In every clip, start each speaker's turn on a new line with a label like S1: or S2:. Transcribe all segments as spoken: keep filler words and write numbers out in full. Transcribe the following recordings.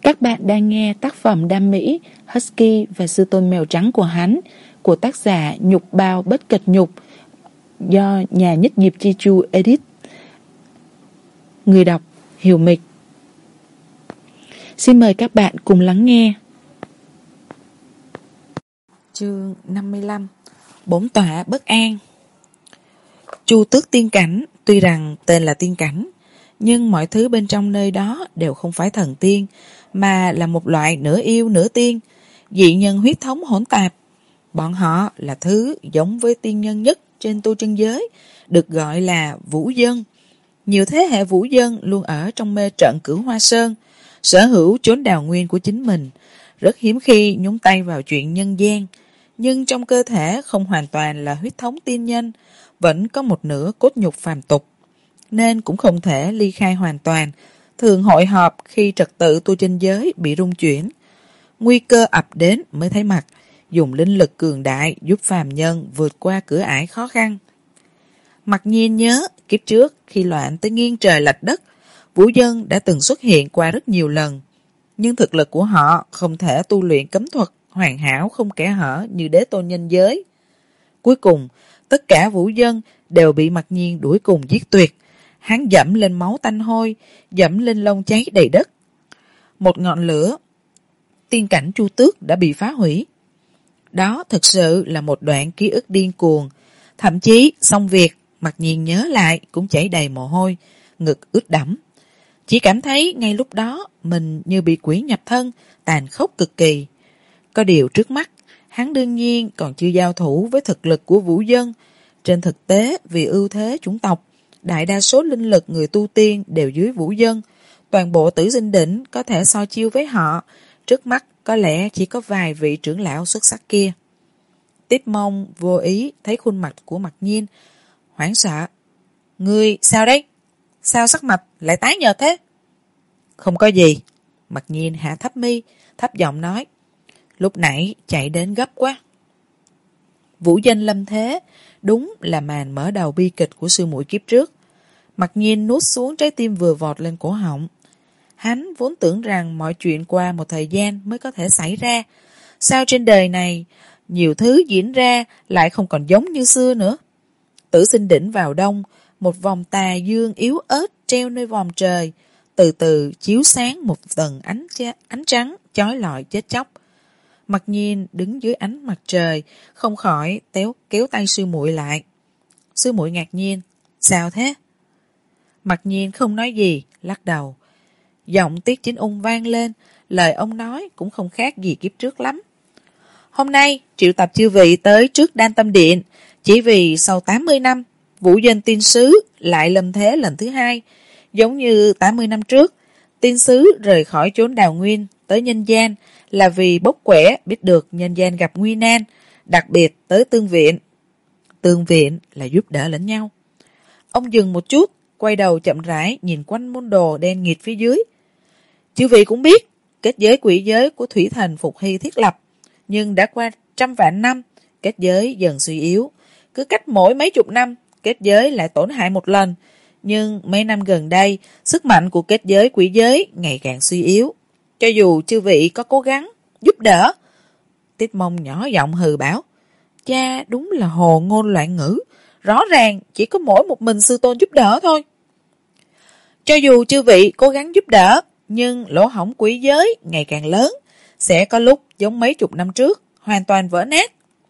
S1: Các bạn đang nghe tác phẩm đam mỹ Husky và sư tôn mèo trắng của hắn của tác giả Nhục Bao Bất Kịch Nhục do nhà nhất nghiệp Chi Chu edit. Người đọc Hiểu Mịch. Xin mời các bạn cùng lắng nghe. Chương năm mươi lăm. Bổn tọa bất an. Chu Tước Tiên Cảnh tuy rằng tên là tiên cảnh, nhưng mọi thứ bên trong nơi đó đều không phải thần tiên, mà là một loại nửa yêu nửa tiên, dị nhân huyết thống hỗn tạp. Bọn họ là thứ giống với tiên nhân nhất trên tu chân giới, được gọi là vũ dân. Nhiều thế hệ vũ dân luôn ở trong mê trận Cửu Hoa Sơn, sở hữu chốn đào nguyên của chính mình, rất hiếm khi nhúng tay vào chuyện nhân gian, nhưng trong cơ thể không hoàn toàn là huyết thống tiên nhân, vẫn có một nửa cốt nhục phàm tục, nên cũng không thể ly khai hoàn toàn, thường hội họp khi trật tự tu chân giới bị rung chuyển. Nguy cơ ập đến mới thấy mặt, dùng linh lực cường đại giúp phàm nhân vượt qua cửa ải khó khăn. Mặc nhiên nhớ, kiếp trước khi loạn tới nghiêng trời lệch đất, vũ dân đã từng xuất hiện qua rất nhiều lần, nhưng thực lực của họ không thể tu luyện cấm thuật hoàn hảo không kẽ hở như đế tôn nhân giới. Cuối cùng, tất cả vũ dân đều bị Mặc Nhiên đuổi cùng giết tuyệt. Hắn dẫm lên máu tanh hôi, dẫm lên lông cháy đầy đất. Một ngọn lửa, tiên cảnh Chu Tước đã bị phá hủy. Đó thực sự là một đoạn ký ức điên cuồng. Thậm chí, xong việc, Mặc Nhiên nhớ lại cũng chảy đầy mồ hôi, ngực ướt đẫm. Chỉ cảm thấy ngay lúc đó mình như bị quỷ nhập thân, tàn khốc cực kỳ. Có điều trước mắt, hắn đương nhiên còn chưa giao thủ với thực lực của vũ dân. Trên thực tế, vì ưu thế chủng tộc, đại đa số linh lực người tu tiên đều dưới vũ dân. Toàn bộ Tử Dinh Đỉnh có thể so chiêu với họ. Trước mắt có lẽ chỉ có vài vị trưởng lão xuất sắc kia. Tiết Mông vô ý thấy khuôn mặt của Mặc Nhiên, hoảng sợ. Ngươi sao đấy? Sao sắc mặt lại tái nhợt thế? Không có gì. Mặc Nhiên hạ thấp mi, thấp giọng nói. Lúc nãy chạy đến gấp quá. Vũ danh lâm thế, đúng là màn mở đầu bi kịch của sư muội kiếp trước. Mặc Nhiên nuốt xuống trái tim vừa vọt lên cổ họng. Hắn vốn tưởng rằng mọi chuyện qua một thời gian mới có thể xảy ra. Sao trên đời này, nhiều thứ diễn ra lại không còn giống như xưa nữa. Tử Sinh Đỉnh vào đông, một vòng tà dương yếu ớt treo nơi vòm trời, từ từ chiếu sáng một tầng ánh, ánh trắng chói lọi chết chóc. Mặc Nhiên đứng dưới ánh mặt trời, không khỏi téo kéo tay sư muội lại. Sư muội ngạc nhiên, sao thế? Mặc Nhiên không nói gì, lắc đầu. Giọng Tiết Chính Ung vang lên, lời ông nói cũng không khác gì kiếp trước lắm. Hôm nay triệu tập chư vị tới trước Đan Tâm Điện, chỉ vì sau tám mươi năm, vũ danh tiên sứ lại lâm thế lần thứ hai, giống như tám mươi năm trước, tiên sứ rời khỏi chốn đào nguyên tới nhân gian là vì bốc quẻ biết được nhân gian gặp nguy nan, đặc biệt tới tương viện. Tương viện là giúp đỡ lẫn nhau. Ông dừng một chút, quay đầu chậm rãi nhìn quanh môn đồ đen nghịt phía dưới. Chư vị cũng biết, kết giới quỷ giới của Thủy Thần Phục Hy thiết lập, nhưng đã qua trăm vạn năm, kết giới dần suy yếu. Cứ cách mỗi mấy chục năm, kết giới lại tổn hại một lần. Nhưng mấy năm gần đây, sức mạnh của kết giới quỷ giới ngày càng suy yếu. Cho dù chư vị có cố gắng, giúp đỡ. Tiết Mông nhỏ giọng hừ bảo. Cha đúng là hồ ngôn loạn ngữ. Rõ ràng chỉ có mỗi một mình sư tôn giúp đỡ thôi. Cho dù chư vị cố gắng giúp đỡ, nhưng lỗ hổng quỷ giới ngày càng lớn. Sẽ có lúc giống mấy chục năm trước, hoàn toàn vỡ nát.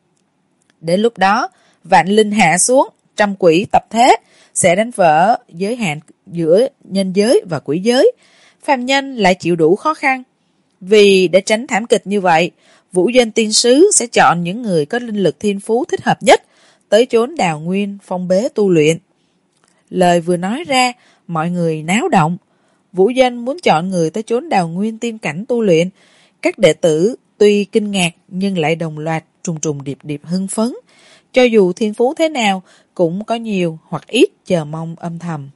S1: Đến lúc đó, vạn linh hạ xuống, trăm quỷ tập thế, sẽ đánh vỡ giới hạn giữa nhân giới và quỷ giới. Phàm nhân lại chịu đủ khó khăn. Vì để tránh thảm kịch như vậy, vũ danh tiên sứ sẽ chọn những người có linh lực thiên phú thích hợp nhất tới chốn đào nguyên phong bế tu luyện. Lời vừa nói ra, mọi người náo động. Vũ danh muốn chọn người tới chốn đào nguyên tiên cảnh tu luyện. Các đệ tử tuy kinh ngạc nhưng lại đồng loạt trùng trùng điệp điệp hưng phấn. Cho dù thiên phú thế nào cũng có nhiều hoặc ít chờ mong âm thầm.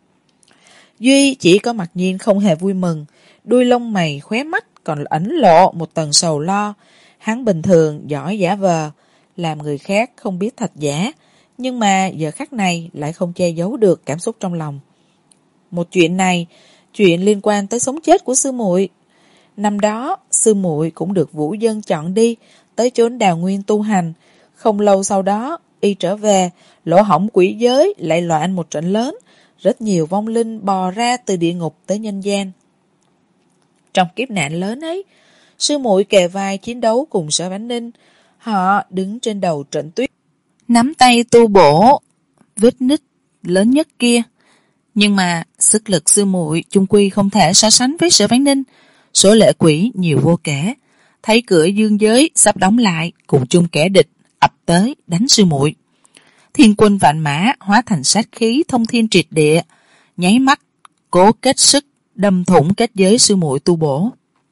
S1: Duy chỉ có Mặc Nhiên không hề vui mừng, đuôi lông mày khóe mắt còn ẩn lộ một tầng sầu lo. Hắn bình thường giỏi giả vờ, làm người khác không biết thật giả, nhưng mà giờ khắc này lại không che giấu được cảm xúc trong lòng. Một chuyện này, chuyện liên quan tới sống chết của sư muội. Năm đó, sư muội cũng được Vũ Dân chọn đi tới chốn đào nguyên tu hành. Không lâu sau đó, y trở về, lỗ hổng quỷ giới lại loạn một trận lớn, rất nhiều vong linh bò ra từ địa ngục tới nhân gian. Trong kiếp nạn lớn ấy, sư muội kề vai chiến đấu cùng Sở Vãn Ninh. Họ đứng trên đầu trận tuyết, nắm tay tu bổ vết nứt lớn nhất kia. Nhưng mà sức lực sư muội chung quy không thể so sánh với Sở Vãn Ninh. Số lệ quỷ nhiều vô kể, thấy cửa dương giới sắp đóng lại, cùng chung kẻ địch ập tới đánh sư muội. Thiên quân vạn mã hóa thành sát khí thông thiên triệt địa, nháy mắt cố kết sức đâm thủng kết giới sư muội tu bổ.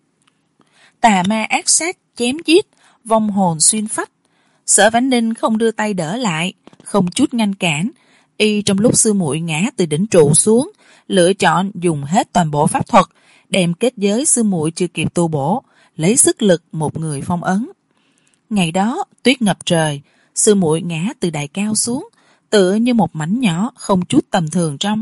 S1: Tà ma ác sát chém giết, vong hồn xuyên phách. Sở Vãn Ninh không đưa tay đỡ lại, không chút ngăn cản. Y trong lúc sư muội ngã từ đỉnh trụ xuống, lựa chọn dùng hết toàn bộ pháp thuật, đem kết giới sư muội chưa kịp tu bổ, lấy sức lực một người phong ấn. Ngày đó tuyết ngập trời, sư muội ngã từ đài cao xuống, tựa như một mảnh nhỏ không chút tầm thường trong.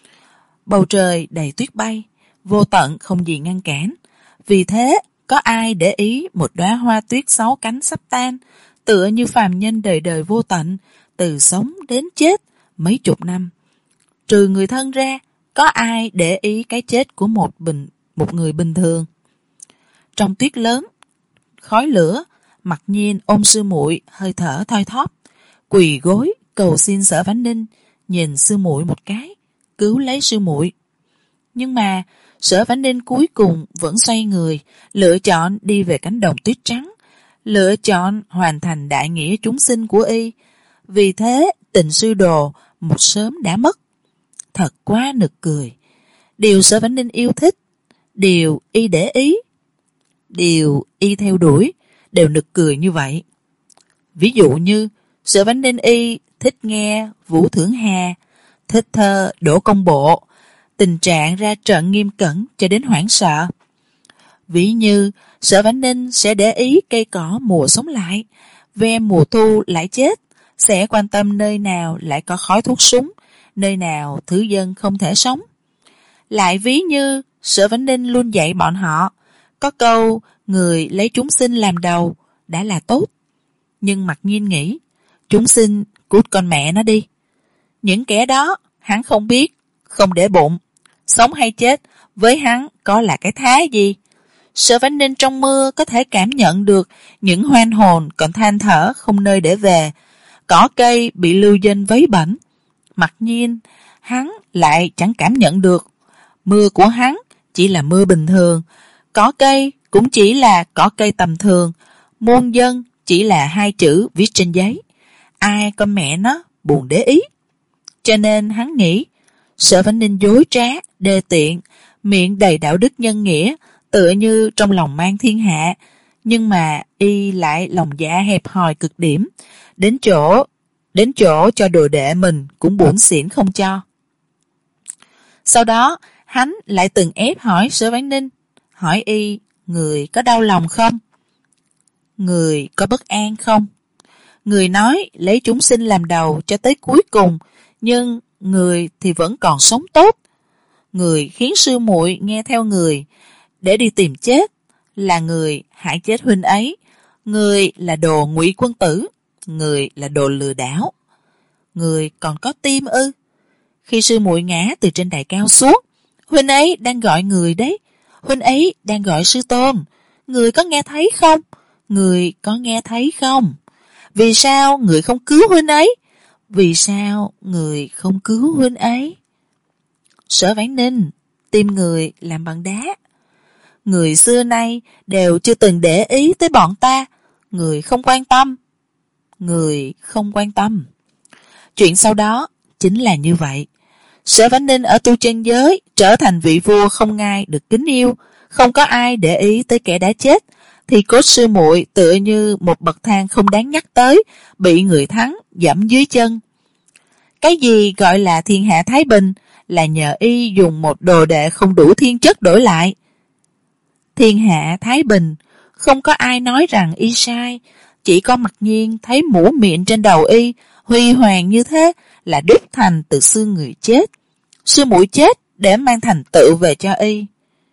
S1: Bầu trời đầy tuyết bay, vô tận không gì ngăn cản. Vì thế, có ai để ý một đóa hoa tuyết sáu cánh sắp tan, tựa như phàm nhân đời đời vô tận, từ sống đến chết mấy chục năm. Trừ người thân ra, có ai để ý cái chết của một bình một người bình thường. Trong tuyết lớn, khói lửa, Mặc Nhiên ôm sư muội hơi thở thoi thóp, quỳ gối cầu xin Sở Vãn Ninh nhìn sư muội một cái, cứu lấy sư muội. Nhưng mà Sở Vãn Ninh cuối cùng vẫn xoay người, lựa chọn đi về cánh đồng tuyết trắng, lựa chọn hoàn thành đại nghĩa chúng sinh của y. Vì thế tình sư đồ một sớm đã mất. Thật quá nực cười. Điều Sở Vãn Ninh yêu thích, điều y để ý, điều y theo đuổi đều nực cười như vậy. Ví dụ như Sở Vãn Ninh y thích nghe Vũ Thưởng Hà, thích thơ Đỗ Công Bộ, tình trạng ra trận nghiêm cẩn cho đến hoảng sợ. Ví như Sở Vãn Ninh sẽ để ý cây cỏ mùa sống lại, ve mùa thu lại chết, sẽ quan tâm nơi nào lại có khói thuốc súng, nơi nào thứ dân không thể sống. Lại ví như Sở Vãn Ninh luôn dạy bọn họ, có câu người lấy chúng sinh làm đầu đã là tốt. Nhưng Mặc Nhiên nghĩ, chúng sinh cút con mẹ nó đi. Những kẻ đó hắn không biết, không để bụng, sống hay chết với hắn có là cái thái gì. Sở Vãn Ninh trong mưa có thể cảm nhận được những hoan hồn còn than thở không nơi để về, cỏ cây bị lưu danh vấy bẩn. Mặc nhiên hắn lại chẳng cảm nhận được. Mưa của hắn chỉ là mưa bình thường, cỏ cây cũng chỉ là cỏ cây tầm thường, muôn dân chỉ là hai chữ viết trên giấy. Ai con mẹ nó buồn để ý. Cho nên hắn nghĩ Sở Vãn Ninh dối trá, đê tiện, miệng đầy đạo đức nhân nghĩa, tựa như trong lòng mang thiên hạ, nhưng mà y lại lòng dạ hẹp hòi cực điểm, đến chỗ đến chỗ cho đồ đệ mình cũng buồn xỉn không cho. Sau đó hắn lại từng ép hỏi Sở Vãn Ninh, hỏi y người có đau lòng không, người có bất an không. Người nói lấy chúng sinh làm đầu cho tới cuối cùng, nhưng người thì vẫn còn sống tốt. Người khiến sư muội nghe theo người để đi tìm chết, là người hại chết huynh ấy. Người là đồ ngụy quân tử, người là đồ lừa đảo. Người còn có tim ư? Khi sư muội ngã từ trên đài cao xuống, huynh ấy đang gọi người đấy. Huynh ấy đang gọi sư tôn. Người có nghe thấy không? Người có nghe thấy không? Vì sao người không cứu huynh ấy? Vì sao người không cứu huynh ấy? Sở Vãn Ninh tim người làm bằng đá. Người xưa nay đều chưa từng để ý tới bọn ta. Người không quan tâm. Người không quan tâm. Chuyện sau đó chính là như vậy. Sở Vãn Ninh ở tu chân giới trở thành vị vua không ai được kính yêu, không có ai để ý tới kẻ đã chết, thì cốt sư muội tựa như một bậc thang không đáng nhắc tới, bị người thắng dẫm dưới chân. Cái gì gọi là thiên hạ thái bình là nhờ y dùng một đồ đệ không đủ thiên chất đổi lại. Thiên hạ thái bình, không có ai nói rằng y sai, chỉ có Mặc Nhiên thấy mũ miệng trên đầu y huy hoàng như thế là đúc thành từ xương người chết. Sư muội chết để mang thành tựu về cho y.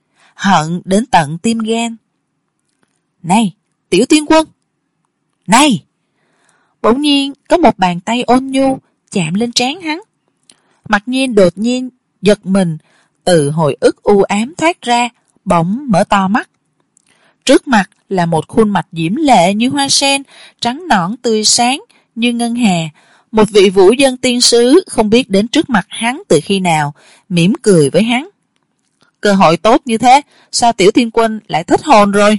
S1: hận đến tận tim gan. Này, Tiểu Tiên Quân! Này! Bỗng nhiên có một bàn tay ôn nhu chạm lên trán hắn. Mặc Nhiên đột nhiên giật mình, từ hồi ức u ám thoát ra, bỗng mở to mắt. Trước mặt là một khuôn mặt diễm lệ như hoa sen, trắng nõn tươi sáng như ngân hà. Một vị vũ dân tiên sứ không biết đến trước mặt hắn từ khi nào, mỉm cười với hắn. Cơ hội tốt như thế, sao Tiểu Tiên Quân lại thất hồn rồi?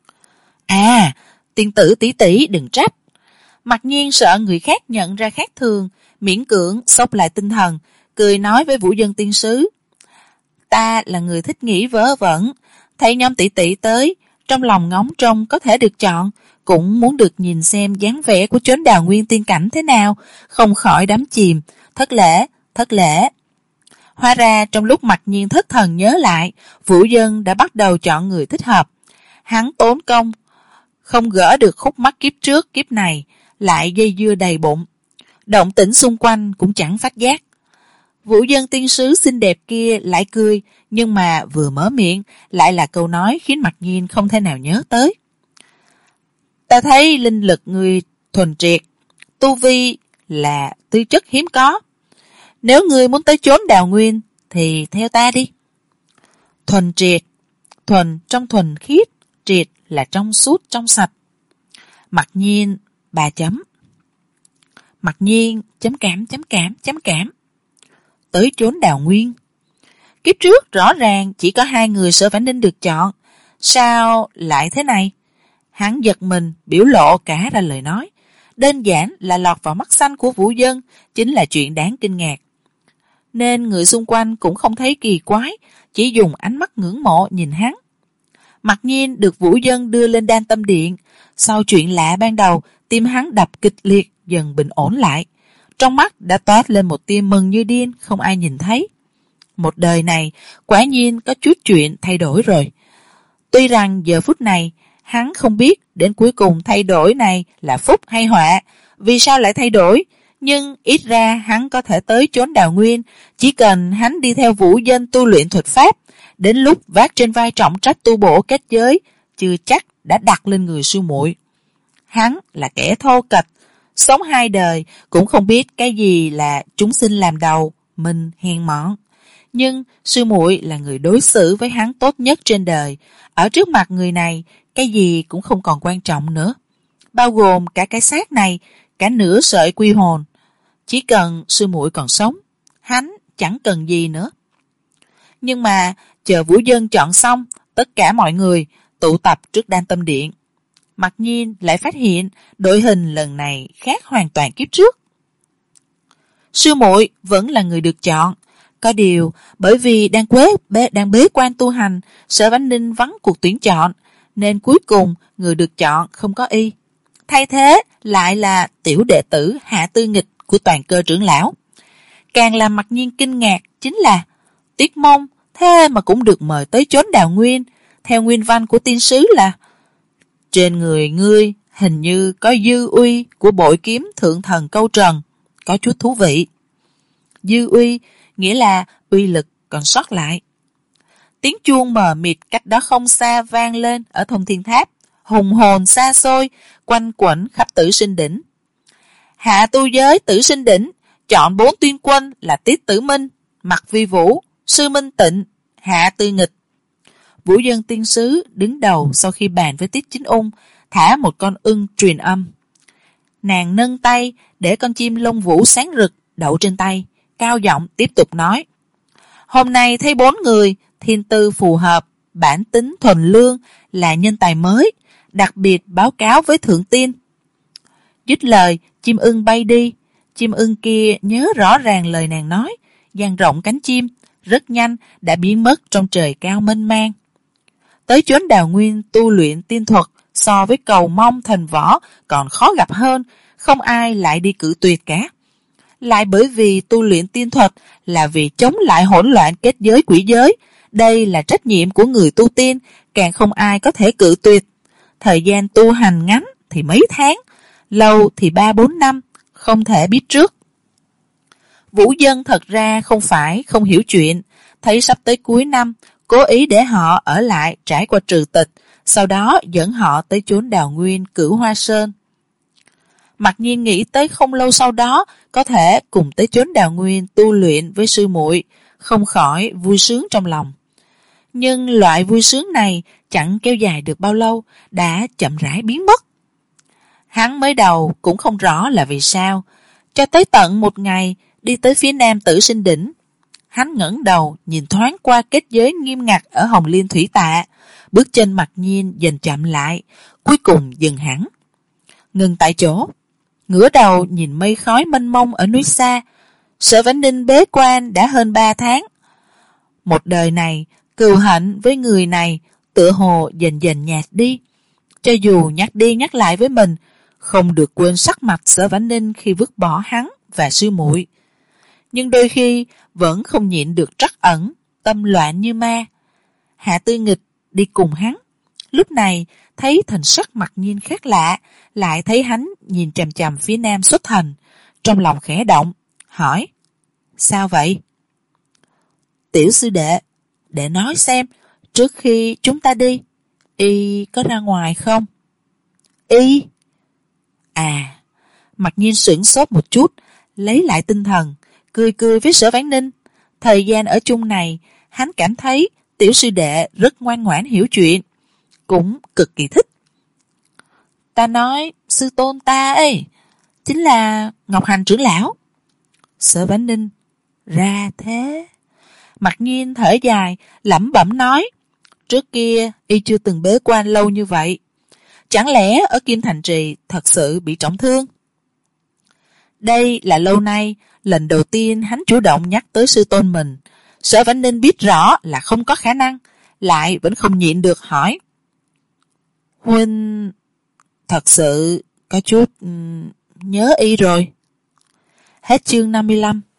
S1: À, tiên tử tỷ tỷ đừng trách. Mặc Nhiên sợ người khác nhận ra khác thường, miễn cưỡng xốc lại tinh thần, cười nói với vũ dân tiên sứ. Ta là người thích nghĩ vớ vẩn, thấy nhóm tỷ tỷ tới, trong lòng ngóng trông có thể được chọn, cũng muốn được nhìn xem dáng vẻ của chốn Đào Nguyên tiên cảnh thế nào, không khỏi đắm chìm, thất lễ, thất lễ. Hóa ra trong lúc Mặc Nhiên thất thần nhớ lại, vũ dân đã bắt đầu chọn người thích hợp. Hắn tốn công, không gỡ được khúc mắc kiếp trước kiếp này, lại dây dưa đầy bụng. Động tĩnh xung quanh cũng chẳng phát giác. Vũ dân tiên sứ xinh đẹp kia lại cười, nhưng mà vừa mở miệng lại là câu nói khiến Mặc Nhiên không thể nào nhớ tới. Ta thấy linh lực người thuần triệt, tu vi là tư chất hiếm có. Nếu ngươi muốn tới chốn Đào Nguyên thì theo ta đi. Thuần triệt, thuần trong thuần khiết, triệt là trong suốt trong sạch. Mặc Nhiên ba chấm. Mặc Nhiên chấm cảm chấm cảm chấm cảm. Tới chốn Đào Nguyên. Kiếp trước rõ ràng chỉ có hai người Sở Vãn Ninh được chọn, sao lại thế này? Hắn giật mình, biểu lộ cả ra lời nói. Đơn giản là lọt vào mắt xanh của vũ dân chính là chuyện đáng kinh ngạc. Nên người xung quanh cũng không thấy kỳ quái, chỉ dùng ánh mắt ngưỡng mộ nhìn hắn. Mặc Nhiên được vũ dân đưa lên Đan Tâm Điện. Sau chuyện lạ ban đầu, tim hắn đập kịch liệt, dần bình ổn lại. Trong mắt đã toát lên một tia mừng như điên, không ai nhìn thấy. Một đời này, quả nhiên có chút chuyện thay đổi rồi. Tuy rằng giờ phút này, hắn không biết đến cuối cùng thay đổi này là phúc hay họa, vì sao lại thay đổi, nhưng ít ra hắn có thể tới chốn Đào Nguyên, chỉ cần hắn đi theo vũ dân tu luyện thuật pháp, đến lúc vác trên vai trọng trách tu bổ kết giới, chưa chắc đã đặt lên người sư muội. Hắn là kẻ thô kệch, sống hai đời cũng không biết cái gì là chúng sinh làm đầu, mình hèn mọn. Nhưng sư muội là người đối xử với hắn tốt nhất trên đời, ở trước mặt người này, cái gì cũng không còn quan trọng nữa, bao gồm cả cái xác này, cả nửa sợi quy hồn. Chỉ cần sư muội còn sống, hắn chẳng cần gì nữa. Nhưng mà chờ vũ dân chọn xong, tất cả mọi người tụ tập trước Đan Tâm Điện. Mặc Nhiên lại phát hiện đội hình lần này khác hoàn toàn kiếp trước. Sư muội vẫn là người được chọn, có điều bởi vì đang quế bế, đang bế quan tu hành, Sở Vãn Ninh vắng cuộc tuyển chọn, nên cuối cùng người được chọn không có y. Thay thế lại là tiểu đệ tử Hạ Tư Nghịch của Toàn Cơ trưởng lão. Càng làm Mặc Nhiên kinh ngạc chính là Tiết Mông thế mà cũng được mời tới chốn Đào Nguyên. Theo nguyên văn của tiên sứ là trên người ngươi hình như có dư uy của bội kiếm thượng thần Câu Trần, có chút thú vị. Dư uy nghĩa là uy lực còn sót lại. Tiếng chuông mờ mịt cách đó không xa vang lên ở Thông Thiên Tháp, hùng hồn xa xôi, quanh quẩn khắp Tử Sinh Đỉnh. Hạ tu giới Tử Sinh Đỉnh chọn bốn tuyên quân là Tiết Tử Minh, Mặc Vi Vũ, Sư Minh Tịnh, Hạ Tư Nghịch. Vũ dân tiên sứ đứng đầu sau khi bàn với Tiết Chính Ung, thả một con ưng truyền âm. Nàng nâng tay để con chim lông vũ sáng rực đậu trên tay, cao giọng tiếp tục nói. Hôm nay thấy bốn người, thiên tư phù hợp, bản tính thuần lương, là nhân tài mới, đặc biệt báo cáo với thượng tiên. Dứt lời, chim ưng bay đi. Chim ưng kia nhớ rõ ràng lời nàng nói, dang rộng cánh chim, rất nhanh đã biến mất trong trời cao mênh mang. Tới chốn Đào Nguyên tu luyện tiên thuật, so với cầu mong thành võ còn khó gặp hơn, không ai lại đi cự tuyệt cả. Lại bởi vì tu luyện tiên thuật là vì chống lại hỗn loạn kết giới quỷ giới, đây là trách nhiệm của người tu tiên, càng không ai có thể cự tuyệt. Thời gian tu hành ngắn thì mấy tháng, lâu thì ba bốn năm, không thể biết trước. Vũ dân thật ra không phải không hiểu chuyện, thấy sắp tới cuối năm, cố ý để họ ở lại trải qua trừ tịch, sau đó dẫn họ tới chốn đào nguyên Cửu Hoa Sơn. Mặc nhiên nghĩ tới không lâu sau đó có thể cùng tới chốn đào nguyên tu luyện với sư muội, không khỏi vui sướng trong lòng. Nhưng loại vui sướng này chẳng kéo dài được bao lâu, đã chậm rãi biến mất. Hắn mới đầu cũng không rõ là vì sao, cho tới tận một ngày đi tới phía nam Tử Sinh Đỉnh, hắn ngẩng đầu nhìn thoáng qua kết giới nghiêm ngặt ở Hồng Liên Thủy Tạ, bước chân Mặc Nhiên dần chậm lại, cuối cùng dừng hẳn, ngừng tại chỗ, ngửa đầu nhìn mây khói mênh mông ở núi xa. Sở Vãnh Ninh bế quan đã hơn ba tháng. Một đời này, cừu hận với người này tựa hồ dần dần nhạt đi. Cho dù nhắc đi nhắc lại với mình, không được quên sắc mặt Sở Vãnh Ninh khi vứt bỏ hắn và sư muội, nhưng đôi khi vẫn không nhịn được trắc ẩn, tâm loạn như ma. Hạ Tư Nghịch đi cùng hắn, lúc này thấy thần sắc Mặc Nhiên khác lạ, lại thấy hắn nhìn chằm chằm phía nam xuất hành, trong lòng khẽ động, hỏi: sao vậy? Tiểu sư đệ, để nói xem, trước khi chúng ta đi, y có ra ngoài không? Y? À, Mặc Nhiên sửng sốt một chút, lấy lại tinh thần, cười cười với Sở Vãn Ninh. Thời gian ở chung này, hắn cảm thấy tiểu sư đệ rất ngoan ngoãn hiểu chuyện, cũng cực kỳ thích. Ta nói sư tôn ta ấy, chính là Ngọc Hành trưởng lão. Sở Vãn Ninh: ra thế. Mặc Nhiên thở dài, lẩm bẩm nói: trước kia y chưa từng bế quan lâu như vậy, chẳng lẽ ở Kim Thành Trì thật sự bị trọng thương? Đây là lâu nay lần đầu tiên hắn chủ động nhắc tới sư tôn mình. Sở Vãn Ninh biết rõ là không có khả năng, lại vẫn không nhịn được hỏi: huynh thật sự có chút um, nhớ y rồi? Hết chương năm mươi lăm.